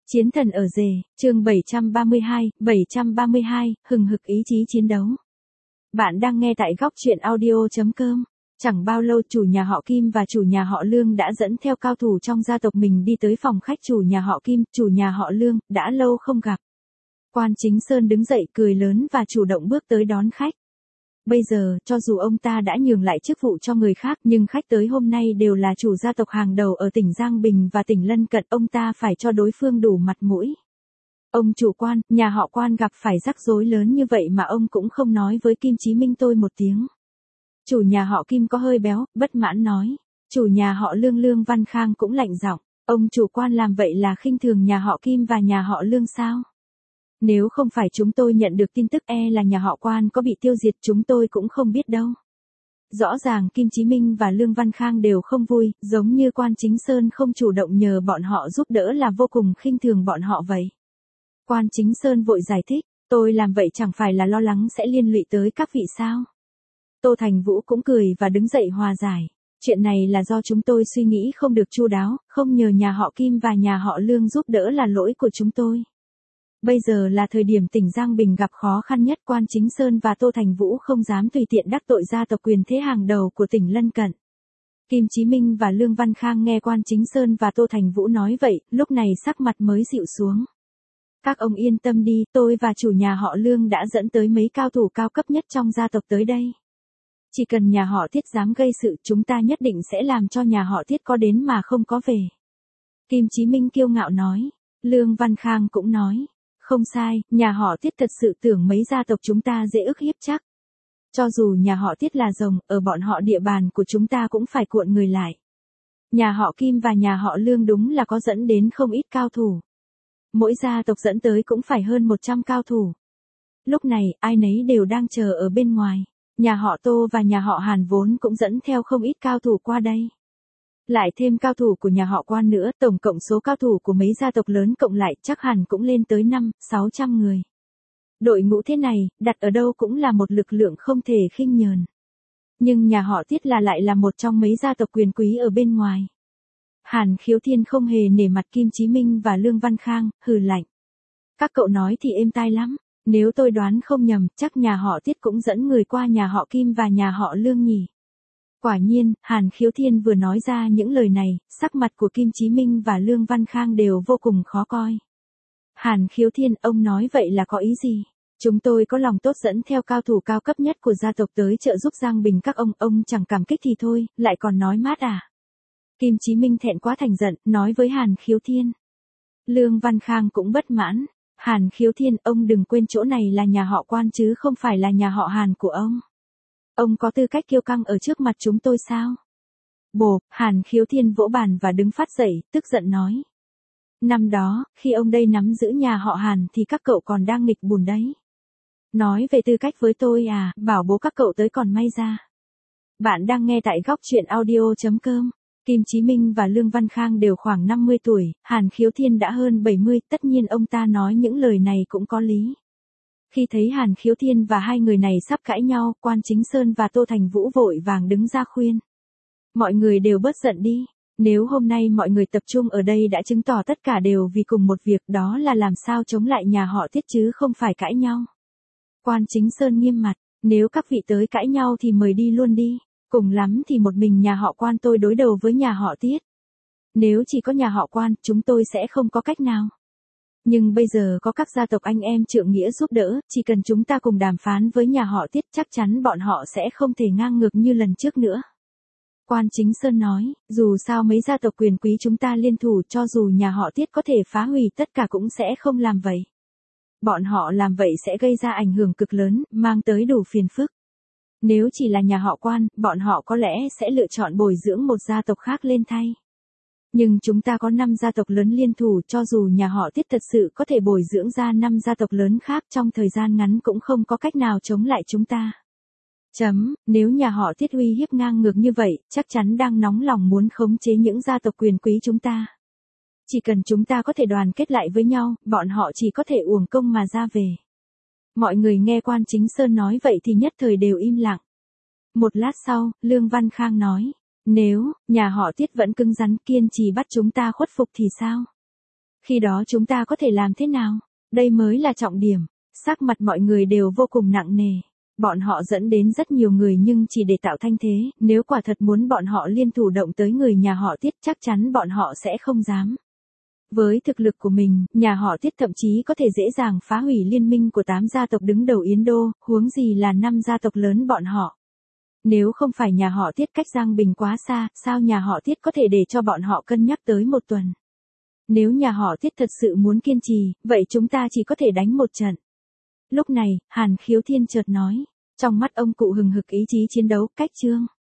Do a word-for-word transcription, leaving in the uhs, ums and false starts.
Chiến thần ở rể, chương bảy trăm ba mươi hai, bảy trăm ba mươi hai, hừng hực ý chí chiến đấu. Bạn đang nghe tại góc truyện audio chấm com. Chẳng bao lâu chủ nhà họ Kim và chủ nhà họ Lương đã dẫn theo cao thủ trong gia tộc mình đi tới phòng khách chủ nhà họ Kim, chủ nhà họ Lương, đã lâu không gặp. Quan Chính Sơn đứng dậy cười lớn và chủ động bước tới đón khách. Bây giờ, cho dù ông ta đã nhường lại chức vụ cho người khác nhưng khách tới hôm nay đều là chủ gia tộc hàng đầu ở tỉnh Giang Bình và tỉnh lân cận, ông ta phải cho đối phương đủ mặt mũi. Ông chủ Quan, nhà họ Quan gặp phải rắc rối lớn như vậy mà ông cũng không nói với Kim Chí Minh tôi một tiếng. Chủ nhà họ Kim có hơi béo, bất mãn nói. Chủ nhà họ Lương Lương Văn Khang cũng lạnh giọng, ông chủ Quan làm vậy là khinh thường nhà họ Kim và nhà họ Lương sao? Nếu không phải chúng tôi nhận được tin tức e là nhà họ Quan có bị tiêu diệt chúng tôi cũng không biết đâu. Rõ ràng Kim Chí Minh và Lương Văn Khang đều không vui, giống như Quan Chính Sơn không chủ động nhờ bọn họ giúp đỡ là vô cùng khinh thường bọn họ vậy. Quan Chính Sơn vội giải thích, tôi làm vậy chẳng phải là lo lắng sẽ liên lụy tới các vị sao. Tô Thành Vũ cũng cười và đứng dậy hòa giải. Chuyện này là do chúng tôi suy nghĩ không được chu đáo, không nhờ nhà họ Kim và nhà họ Lương giúp đỡ là lỗi của chúng tôi. Bây giờ là thời điểm tỉnh Giang Bình gặp khó khăn nhất, Quan Chính Sơn và Tô Thành Vũ không dám tùy tiện đắc tội gia tộc quyền thế hàng đầu của tỉnh lân cận. Kim Chí Minh và Lương Văn Khang nghe Quan Chính Sơn và Tô Thành Vũ nói vậy, lúc này sắc mặt mới dịu xuống. Các ông yên tâm đi, tôi và chủ nhà họ Lương đã dẫn tới mấy cao thủ cao cấp nhất trong gia tộc tới đây. Chỉ cần nhà họ Tiết dám gây sự, chúng ta nhất định sẽ làm cho nhà họ Tiết có đến mà không có về. Kim Chí Minh kiêu ngạo nói. Lương Văn Khang cũng nói. Không sai, nhà họ Tiết thật sự tưởng mấy gia tộc chúng ta dễ ức hiếp chắc. Cho dù nhà họ Tiết là rồng, ở bọn họ địa bàn của chúng ta cũng phải cuộn người lại. Nhà họ Kim và nhà họ Lương đúng là có dẫn đến không ít cao thủ. Mỗi gia tộc dẫn tới cũng phải hơn một trăm cao thủ. Lúc này, ai nấy đều đang chờ ở bên ngoài. Nhà họ Tô và nhà họ Hàn vốn cũng dẫn theo không ít cao thủ qua đây. Lại thêm cao thủ của nhà họ Quan nữa, tổng cộng số cao thủ của mấy gia tộc lớn cộng lại chắc hẳn cũng lên tới năm, sáu trăm người. Đội ngũ thế này, đặt ở đâu cũng là một lực lượng không thể khinh nhờn. Nhưng nhà họ Tiết là lại là một trong mấy gia tộc quyền quý ở bên ngoài. Hàn Khiếu Thiên không hề nể mặt Kim Chí Minh và Lương Văn Khang, hừ lạnh. Các cậu nói thì êm tai lắm, nếu tôi đoán không nhầm, chắc nhà họ Tiết cũng dẫn người qua nhà họ Kim và nhà họ Lương nhỉ. Quả nhiên, Hàn Khiếu Thiên vừa nói ra những lời này, sắc mặt của Kim Chí Minh và Lương Văn Khang đều vô cùng khó coi. Hàn Khiếu Thiên, ông nói vậy là có ý gì? Chúng tôi có lòng tốt dẫn theo cao thủ cao cấp nhất của gia tộc tới trợ giúp Giang Bình các ông, ông chẳng cảm kích thì thôi, lại còn nói mát à? Kim Chí Minh thẹn quá thành giận, nói với Hàn Khiếu Thiên. Lương Văn Khang cũng bất mãn. Hàn Khiếu Thiên, ông đừng quên chỗ này là nhà họ Quan chứ không phải là nhà họ Hàn của ông. Ông có tư cách kiêu căng ở trước mặt chúng tôi sao? Bộp, Hàn Khiếu Thiên vỗ bàn và đứng phát dậy, tức giận nói. Năm đó, khi ông đây nắm giữ nhà họ Hàn thì các cậu còn đang nghịch bùn đấy. Nói về tư cách với tôi à, bảo bố các cậu tới còn may ra. Bạn đang nghe tại góc truyện audio chấm com. Kim Chí Minh và Lương Văn Khang đều khoảng năm mươi tuổi, Hàn Khiếu Thiên đã hơn bảy mươi, tất nhiên ông ta nói những lời này cũng có lý. Khi thấy Hàn Khiếu Thiên và hai người này sắp cãi nhau, Quan Chính Sơn và Tô Thành Vũ vội vàng đứng ra khuyên. Mọi người đều bớt giận đi, nếu hôm nay mọi người tập trung ở đây đã chứng tỏ tất cả đều vì cùng một việc, đó là làm sao chống lại nhà họ Tiết chứ không phải cãi nhau. Quan Chính Sơn nghiêm mặt, nếu các vị tới cãi nhau thì mời đi luôn đi. Cùng lắm thì một mình nhà họ Quan tôi đối đầu với nhà họ Tiết. Nếu chỉ có nhà họ Quan, chúng tôi sẽ không có cách nào. Nhưng bây giờ có các gia tộc anh em trượng nghĩa giúp đỡ, chỉ cần chúng ta cùng đàm phán với nhà họ Tiết chắc chắn bọn họ sẽ không thể ngang ngược như lần trước nữa. Quan Chính Sơn nói, dù sao mấy gia tộc quyền quý chúng ta liên thủ, cho dù nhà họ Tiết có thể phá hủy tất cả cũng sẽ không làm vậy. Bọn họ làm vậy sẽ gây ra ảnh hưởng cực lớn, mang tới đủ phiền phức. Nếu chỉ là nhà họ Quan, bọn họ có lẽ sẽ lựa chọn bồi dưỡng một gia tộc khác lên thay. Nhưng chúng ta có năm gia tộc lớn liên thủ, cho dù nhà họ Tiết thật sự có thể bồi dưỡng ra năm gia tộc lớn khác trong thời gian ngắn cũng không có cách nào chống lại chúng ta. Chấm, nếu nhà họ Tiết uy hiếp ngang ngược như vậy, chắc chắn đang nóng lòng muốn khống chế những gia tộc quyền quý chúng ta. Chỉ cần chúng ta có thể đoàn kết lại với nhau, bọn họ chỉ có thể uổng công mà ra về. Mọi người nghe Quan Chính Sơn nói vậy thì nhất thời đều im lặng. Một lát sau, Lương Văn Khang nói, nếu nhà họ Tiết vẫn cứng rắn kiên trì bắt chúng ta khuất phục thì sao? Khi đó chúng ta có thể làm thế nào? Đây mới là trọng điểm. Sắc mặt mọi người đều vô cùng nặng nề. Bọn họ dẫn đến rất nhiều người nhưng chỉ để tạo thanh thế, nếu quả thật muốn bọn họ liên thủ động tới người nhà họ Tiết chắc chắn bọn họ sẽ không dám. Với thực lực của mình, nhà họ Tiết thậm chí có thể dễ dàng phá hủy liên minh của tám gia tộc đứng đầu Yến Đô, huống gì là năm gia tộc lớn bọn họ. Nếu không phải nhà họ Tiết cách Giang Bình quá xa, sao nhà họ Tiết có thể để cho bọn họ cân nhắc tới một tuần? Nếu nhà họ Tiết thật sự muốn kiên trì, vậy chúng ta chỉ có thể đánh một trận. Lúc này, Hàn Khiếu Thiên chợt nói, trong mắt ông cụ hừng hực ý chí chiến đấu, cách chương.